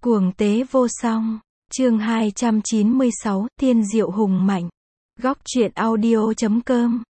Cuồng tế vô song. Chương 296, Thiên diệu hùng mạnh. Góc truyện audio.com.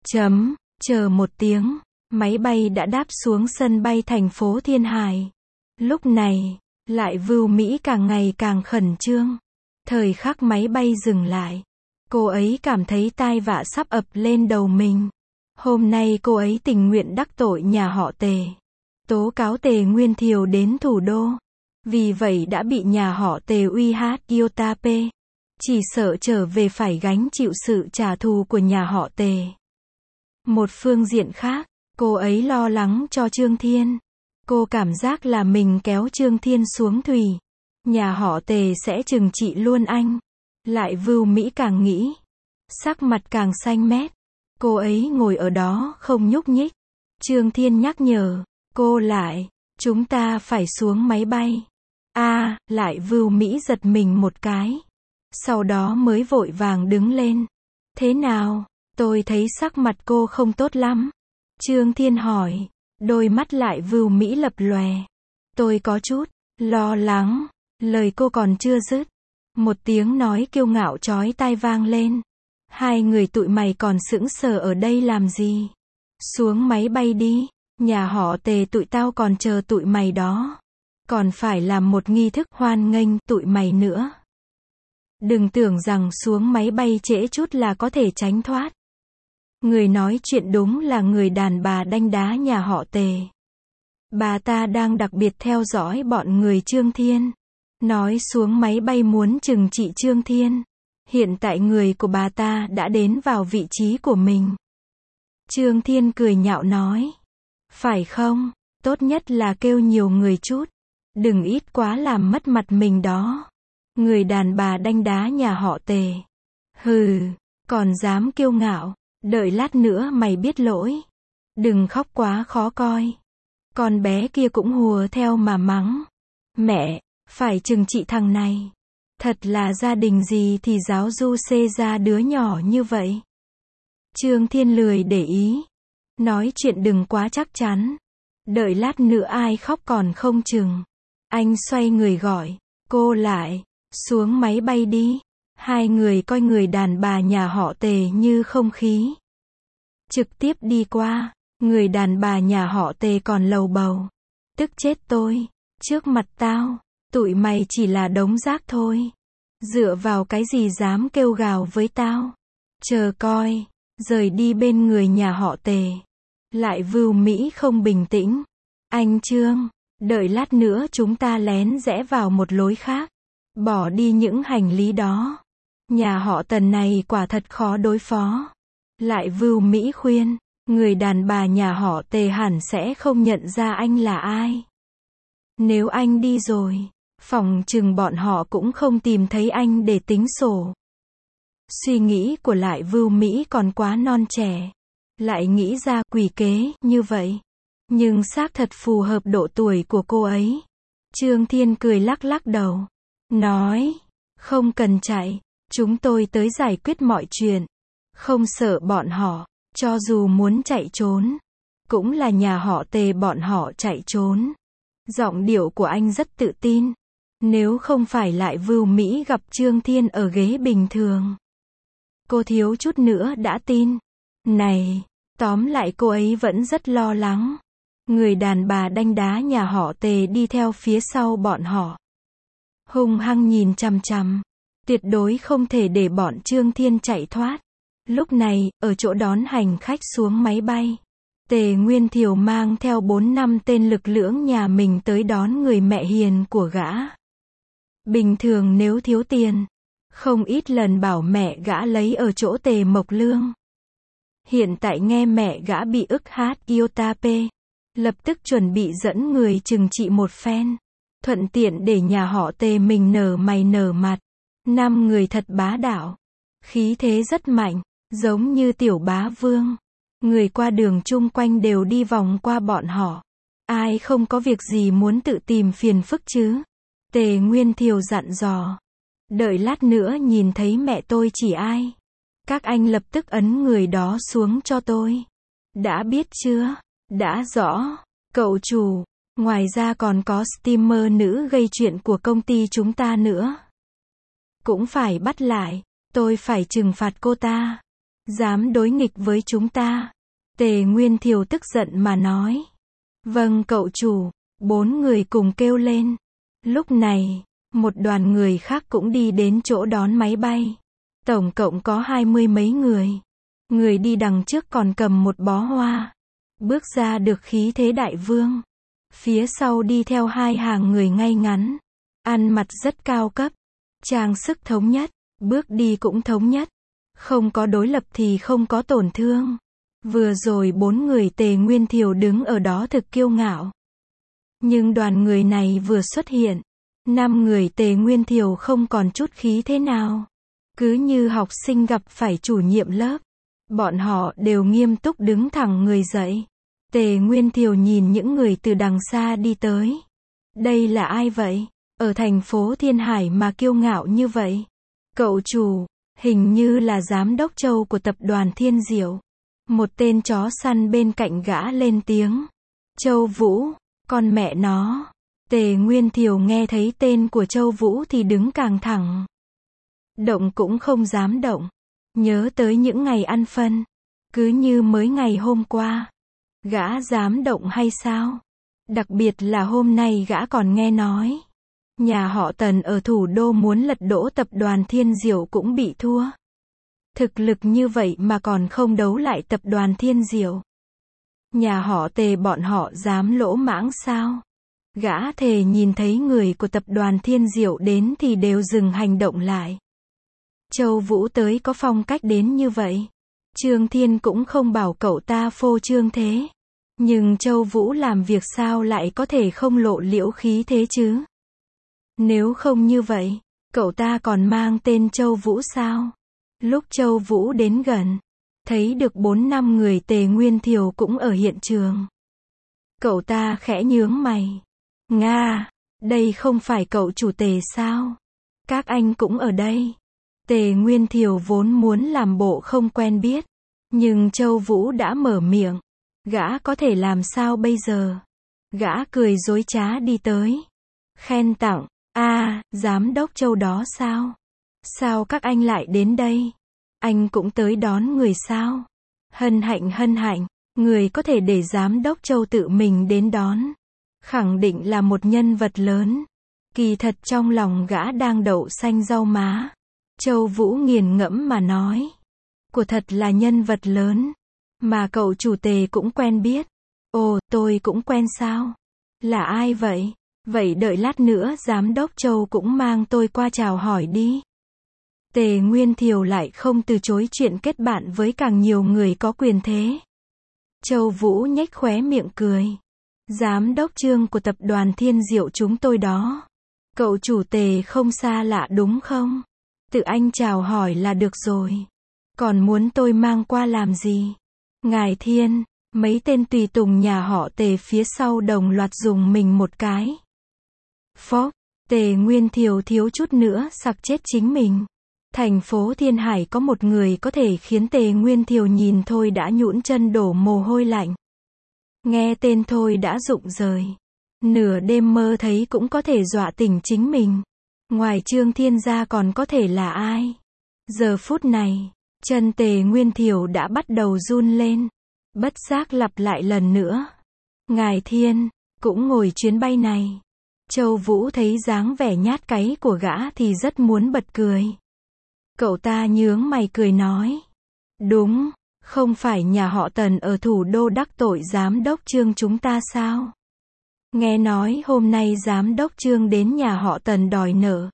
Chờ một tiếng, máy bay đã đáp xuống sân bay thành phố Thiên Hải. Lúc này, Lại Vưu Mỹ càng ngày càng khẩn trương. Thời khắc máy bay dừng lại, cô ấy cảm thấy tai vạ sắp ập lên đầu mình. Hôm nay cô ấy tình nguyện đắc tội nhà họ Tề, tố cáo Tề Nguyên Thiều đến thủ đô. Vì vậy đã bị nhà họ Tề uy hát Yotape. Chỉ sợ trở về phải gánh chịu sự trả thù của nhà họ Tề. Một phương diện khác, cô ấy lo lắng cho Trương Thiên. Cô cảm giác là mình kéo Trương Thiên xuống thủy, nhà họ Tề sẽ trừng trị luôn anh. Lại Vưu Mỹ càng nghĩ, sắc mặt càng xanh mét. Cô ấy ngồi ở đó không nhúc nhích. Trương Thiên nhắc nhở cô lại, chúng ta phải xuống máy bay. Lại Vưu Mỹ giật mình một cái. Sau đó mới vội vàng đứng lên. Thế nào? Tôi thấy sắc mặt cô không tốt lắm. Trương Thiên hỏi. Đôi mắt Lại Vưu Mỹ lập lòe. Tôi có chút lo lắng. Lời cô còn chưa dứt, một tiếng nói kiêu ngạo chói tai vang lên. Hai người tụi mày còn sững sờ ở đây làm gì? Xuống máy bay đi, nhà họ Tề tụi tao còn chờ tụi mày đó. Còn phải làm một nghi thức hoan nghênh tụi mày nữa. Đừng tưởng rằng xuống máy bay trễ chút là có thể tránh thoát. Người nói chuyện đúng là người đàn bà đanh đá nhà họ Tề. Bà ta đang đặc biệt theo dõi bọn người Trương Thiên. Nói xuống máy bay muốn trừng trị Trương Thiên. Hiện tại người của bà ta đã đến vào vị trí của mình. Trương Thiên cười nhạo nói. Phải không? Tốt nhất là kêu nhiều người chút. Đừng ít quá làm mất mặt mình đó. Người đàn bà đanh đá nhà họ Tề. Hừ, còn dám kiêu ngạo. Đợi lát nữa mày biết lỗi. Đừng khóc quá khó coi. Con bé kia cũng hùa theo mà mắng. Mẹ, phải trừng trị thằng này. Thật là gia đình gì thì giáo du xê ra đứa nhỏ như vậy. Trương Thiên lười để ý. Nói chuyện đừng quá chắc chắn. Đợi lát nữa ai khóc còn không chừng. Anh xoay người gọi cô lại. Xuống máy bay đi. Hai người coi người đàn bà nhà họ Tề như không khí. Trực tiếp đi qua. Người đàn bà nhà họ Tề còn lầu bầu. Tức chết tôi. Trước mặt tao, tụi mày chỉ là đống rác thôi. Dựa vào cái gì dám kêu gào với tao. Chờ coi. Rời đi bên người nhà họ Tề. Lại Vưu Mỹ không bình tĩnh. Anh Trương, đợi lát nữa chúng ta lén rẽ vào một lối khác. Bỏ đi những hành lý đó. Nhà họ Tần này quả thật khó đối phó. Lại Vưu Mỹ khuyên. Người đàn bà nhà họ Tề hẳn sẽ không nhận ra anh là ai. Nếu anh đi rồi, phòng chừng bọn họ cũng không tìm thấy anh để tính sổ. Suy nghĩ của Lại Vưu Mỹ còn quá non trẻ. Lại nghĩ ra quỷ kế như vậy. Nhưng xác thật phù hợp độ tuổi của cô ấy. Trương Thiên cười lắc lắc đầu. Nói, không cần chạy. Chúng tôi tới giải quyết mọi chuyện. Không sợ bọn họ. Cho dù muốn chạy trốn, cũng là nhà họ Tề bọn họ chạy trốn. Giọng điệu của anh rất tự tin. Nếu không phải Lại Vưu Mỹ gặp Trương Thiên ở ghế bình thường, cô thiếu chút nữa đã tin. Này, tóm lại cô ấy vẫn rất lo lắng. Người đàn bà đanh đá nhà họ Tề đi theo phía sau bọn họ. Hung hăng nhìn chằm chằm. Tuyệt đối không thể để bọn Trương Thiên chạy thoát. Lúc này, ở chỗ đón hành khách xuống máy bay, Tề Nguyên Thiều mang theo 4-5 tên lực lưỡng nhà mình tới đón người mẹ hiền của gã. Bình thường nếu thiếu tiền, không ít lần bảo mẹ gã lấy ở chỗ Tề Mộc Lương. Hiện tại nghe mẹ gã bị ức hát Yotape, lập tức chuẩn bị dẫn người trừng trị một phen. Thuận tiện để nhà họ Tề mình nở mày nở mặt. 5 người thật bá đạo. Khí thế rất mạnh. Giống như tiểu bá vương. Người qua đường chung quanh đều đi vòng qua bọn họ. Ai không có việc gì muốn tự tìm phiền phức chứ? Tề Nguyên Thiều dặn dò. Đợi lát nữa nhìn thấy mẹ tôi chỉ ai. Các anh lập tức ấn người đó xuống cho tôi. Đã biết chưa? Đã rõ. Cậu chủ. Ngoài ra còn có streamer nữ gây chuyện của công ty chúng ta nữa. Cũng phải bắt lại, tôi phải trừng phạt cô ta. Dám đối nghịch với chúng ta. Tề Nguyên Thiều tức giận mà nói. Vâng cậu chủ, 4 người cùng kêu lên. Lúc này, một đoàn người khác cũng đi đến chỗ đón máy bay. Tổng cộng có 20 mấy người. Người đi đằng trước còn cầm một bó hoa. Bước ra được khí thế đại vương. Phía sau đi theo 2 hàng người ngay ngắn. Ăn mặc rất cao cấp. Trang sức thống nhất. Bước đi cũng thống nhất. Không có đối lập thì không có tổn thương. Vừa rồi 4 người Tề Nguyên Thiều đứng ở đó thực kiêu ngạo. Nhưng đoàn người này vừa xuất hiện. 5 người Tề Nguyên Thiều không còn chút khí thế nào. Cứ như học sinh gặp phải chủ nhiệm lớp. Bọn họ đều nghiêm túc đứng thẳng người dậy. Tề Nguyên Thiều nhìn những người từ đằng xa đi tới. Đây là ai vậy? Ở thành phố Thiên Hải mà kiêu ngạo như vậy? Cậu chủ, hình như là giám đốc Châu của tập đoàn Thiên Diệu. Một tên chó săn bên cạnh gã lên tiếng. Châu Vũ, con mẹ nó. Tề Nguyên Thiều nghe thấy tên của Châu Vũ thì đứng càng thẳng. Động cũng không dám động. Nhớ tới những ngày ăn phân. Cứ như mới ngày hôm qua. Gã dám động hay sao? Đặc biệt là hôm nay gã còn nghe nói. Nhà họ Tần ở thủ đô muốn lật đổ tập đoàn Thiên Diệu cũng bị thua. Thực lực như vậy mà còn không đấu lại tập đoàn Thiên Diệu. Nhà họ Tề bọn họ dám lỗ mãng sao? Gã thề nhìn thấy người của tập đoàn Thiên Diệu đến thì đều dừng hành động lại. Châu Vũ tới có phong cách đến như vậy. Trương Thiên cũng không bảo cậu ta phô trương thế. Nhưng Châu Vũ làm việc sao lại có thể không lộ liễu khí thế chứ? Nếu không như vậy, cậu ta còn mang tên Châu Vũ sao? Lúc Châu Vũ đến gần, thấy được 4-5 người Tề Nguyên Thiều cũng ở hiện trường. Cậu ta khẽ nhướng mày. Nga, đây không phải cậu chủ Tề sao? Các anh cũng ở đây. Tề Nguyên Thiều vốn muốn làm bộ không quen biết. Nhưng Châu Vũ đã mở miệng. Gã có thể làm sao bây giờ? Gã cười dối trá đi tới. Khen tặng. Giám đốc Châu đó sao? Sao các anh lại đến đây? Anh cũng tới đón người sao? Hân hạnh, người có thể để giám đốc Châu tự mình đến đón. Khẳng định là một nhân vật lớn. Kỳ thật trong lòng gã đang đậu xanh rau má. Châu Vũ nghiền ngẫm mà nói. Của thật là nhân vật lớn. Mà cậu chủ Tề cũng quen biết. Ồ, tôi cũng quen sao? Là ai vậy? Vậy đợi lát nữa giám đốc Châu cũng mang tôi qua chào hỏi đi. Tề Nguyên Thiều lại không từ chối chuyện kết bạn với càng nhiều người có quyền thế. Châu Vũ nhếch khóe miệng cười. Giám đốc Trương của tập đoàn Thiên Diệu chúng tôi đó. Cậu chủ Tề không xa lạ đúng không? Tự anh chào hỏi là được rồi. Còn muốn tôi mang qua làm gì? Ngài Thiên, mấy tên tùy tùng nhà họ Tề phía sau đồng loạt dùng mình một cái. Phốc, Tề Nguyên Thiều thiếu chút nữa sặc chết chính mình. Thành phố Thiên Hải có một người có thể khiến Tề Nguyên Thiều nhìn thôi đã nhũn chân đổ mồ hôi lạnh. Nghe tên thôi đã rụng rời. Nửa đêm mơ thấy cũng có thể dọa tỉnh chính mình. Ngoài Trương Thiên ra còn có thể là ai? Giờ phút này, chân Tề Nguyên Thiều đã bắt đầu run lên. Bất giác lặp lại lần nữa. Ngài Thiên, cũng ngồi chuyến bay này. Châu Vũ thấy dáng vẻ nhát cáy của gã thì rất muốn bật cười. Cậu ta nhướng mày cười nói. Đúng, không phải nhà họ Tần ở thủ đô đắc tội giám đốc Trương chúng ta sao? Nghe nói hôm nay giám đốc Trương đến nhà họ Tần đòi nợ.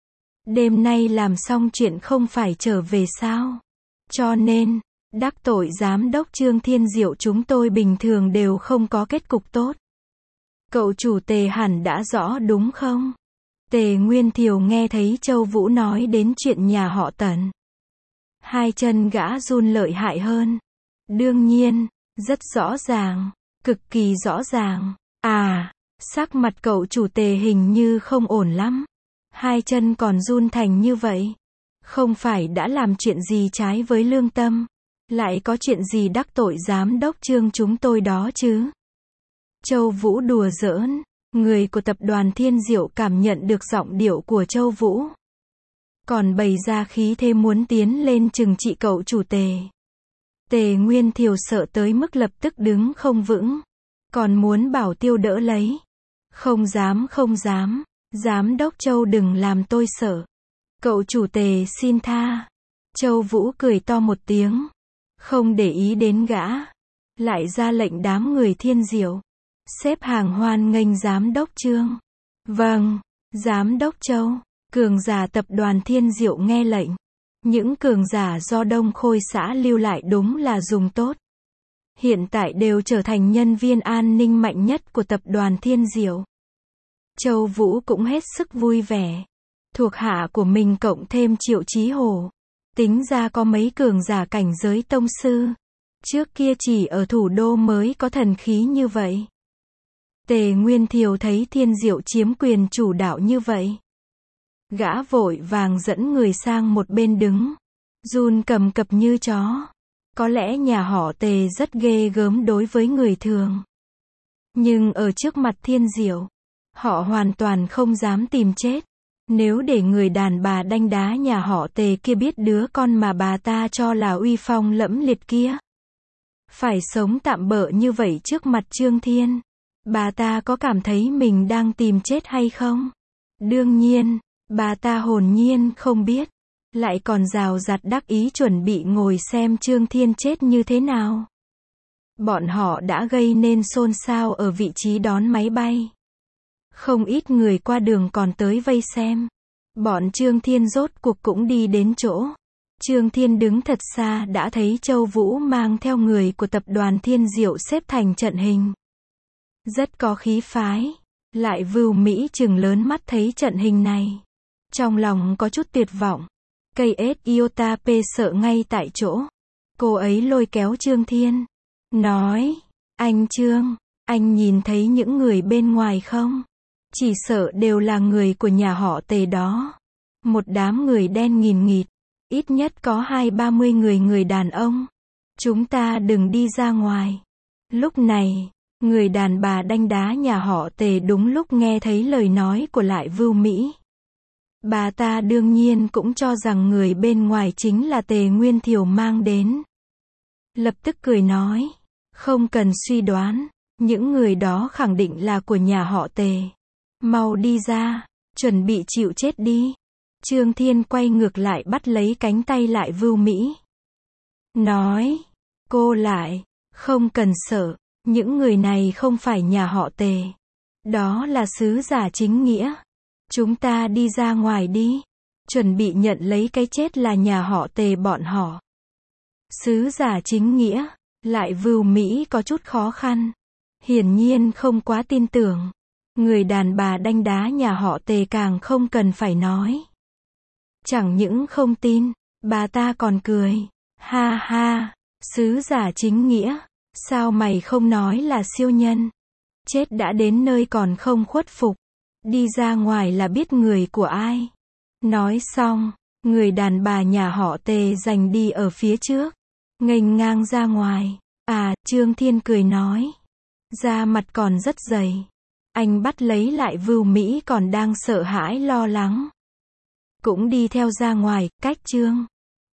Đêm nay làm xong chuyện không phải trở về sao? Cho nên, đắc tội giám đốc Trương Thiên Diệu chúng tôi bình thường đều không có kết cục tốt. Cậu chủ Tề hẳn đã rõ đúng không? Tề Nguyên Thiều nghe thấy Châu Vũ nói đến chuyện nhà họ Tần. Hai chân gã run lợi hại hơn. Đương nhiên, rất rõ ràng, cực kỳ rõ ràng. Sắc mặt cậu chủ Tề hình như không ổn lắm. Hai chân còn run thành như vậy. Không phải đã làm chuyện gì trái với lương tâm. Lại có chuyện gì đắc tội giám đốc Trương chúng tôi đó chứ? Châu Vũ đùa giỡn. Người của tập đoàn Thiên Diệu cảm nhận được giọng điệu của Châu Vũ. Còn bày ra khí thế muốn tiến lên trừng trị cậu chủ Tề. Tề Nguyên Thiều sợ tới mức lập tức đứng không vững. Còn muốn bảo Tiêu đỡ lấy. Không dám không dám. Giám đốc Châu đừng làm tôi sợ. Cậu chủ Tề xin tha. Châu Vũ cười to một tiếng. Không để ý đến gã. Lại ra lệnh đám người Thiên Diệu. Xếp hàng hoan nghênh giám đốc Trương. Vâng, giám đốc Châu. Cường giả tập đoàn Thiên Diệu nghe lệnh. Những cường giả do Đông Khôi xã lưu lại đúng là dùng tốt. Hiện tại đều trở thành nhân viên an ninh mạnh nhất của tập đoàn Thiên Diệu. Châu Vũ cũng hết sức vui vẻ. Thuộc hạ của mình cộng thêm Triệu Chí Hổ. Tính ra có mấy cường giả cảnh giới tông sư. Trước kia chỉ ở thủ đô mới có thần khí như vậy. Tề Nguyên Thiều thấy Thiên Diệu chiếm quyền chủ đạo như vậy. Gã vội vàng dẫn người sang một bên đứng. Run cầm cập như chó. Có lẽ nhà họ Tề rất ghê gớm đối với người thường. Nhưng ở trước mặt Thiên Diệu, họ hoàn toàn không dám tìm chết. Nếu để người đàn bà đanh đá nhà họ Tề kia biết đứa con mà bà ta cho là uy phong lẫm liệt kia. Phải sống tạm bợ như vậy trước mặt Trương Thiên. Bà ta có cảm thấy mình đang tìm chết hay không? Đương nhiên, bà ta hồn nhiên không biết. Lại còn rào rạt đắc ý chuẩn bị ngồi xem Trương Thiên chết như thế nào. Bọn họ đã gây nên xôn xao ở vị trí đón máy bay. Không ít người qua đường còn tới vây xem. Bọn Trương Thiên rốt cuộc cũng đi đến chỗ. Trương Thiên đứng thật xa đã thấy Châu Vũ mang theo người của tập đoàn Thiên Diệu xếp thành trận hình. Rất có khí phái. Lại Vưu Mỹ trừng lớn mắt thấy trận hình này. Trong lòng có chút tuyệt vọng. Cây ết iota p sợ ngay tại chỗ. Cô ấy lôi kéo Trương Thiên. Nói, anh Trương, anh nhìn thấy những người bên ngoài không? Chỉ sợ đều là người của nhà họ Tề đó. Một đám người đen nghìn nghịt. Ít nhất có 20-30 người đàn ông. Chúng ta đừng đi ra ngoài. Lúc này, người đàn bà đanh đá nhà họ Tề đúng lúc nghe thấy lời nói của Lại Vưu Mỹ. Bà ta đương nhiên cũng cho rằng người bên ngoài chính là Tề Nguyên Thiều mang đến. Lập tức cười nói, không cần suy đoán, những người đó khẳng định là của nhà họ Tề. Mau đi ra, chuẩn bị chịu chết đi. Trương Thiên quay ngược lại bắt lấy cánh tay Lại Vưu Mỹ. Nói, cô Lại, không cần sợ, những người này không phải nhà họ Tề. Đó là sứ giả chính nghĩa. Chúng ta đi ra ngoài đi. Chuẩn bị nhận lấy cái chết là nhà họ Tề bọn họ. Sứ giả chính nghĩa. Lại Vưu Mỹ có chút khó khăn. Hiển nhiên không quá tin tưởng. Người đàn bà đanh đá nhà họ Tề càng không cần phải nói. Chẳng những không tin, bà ta còn cười. Ha ha, sứ giả chính nghĩa. Sao mày không nói là siêu nhân? Chết đã đến nơi còn không khuất phục. Đi ra ngoài là biết người của ai. Nói xong, người đàn bà nhà họ Tề giành đi ở phía trước. Nghênh ngang ra ngoài. À, Trương Thiên cười nói. Da mặt còn rất dày. Anh bắt lấy Lại Vưu Mỹ còn đang sợ hãi lo lắng. Cũng đi theo ra ngoài, cách Trương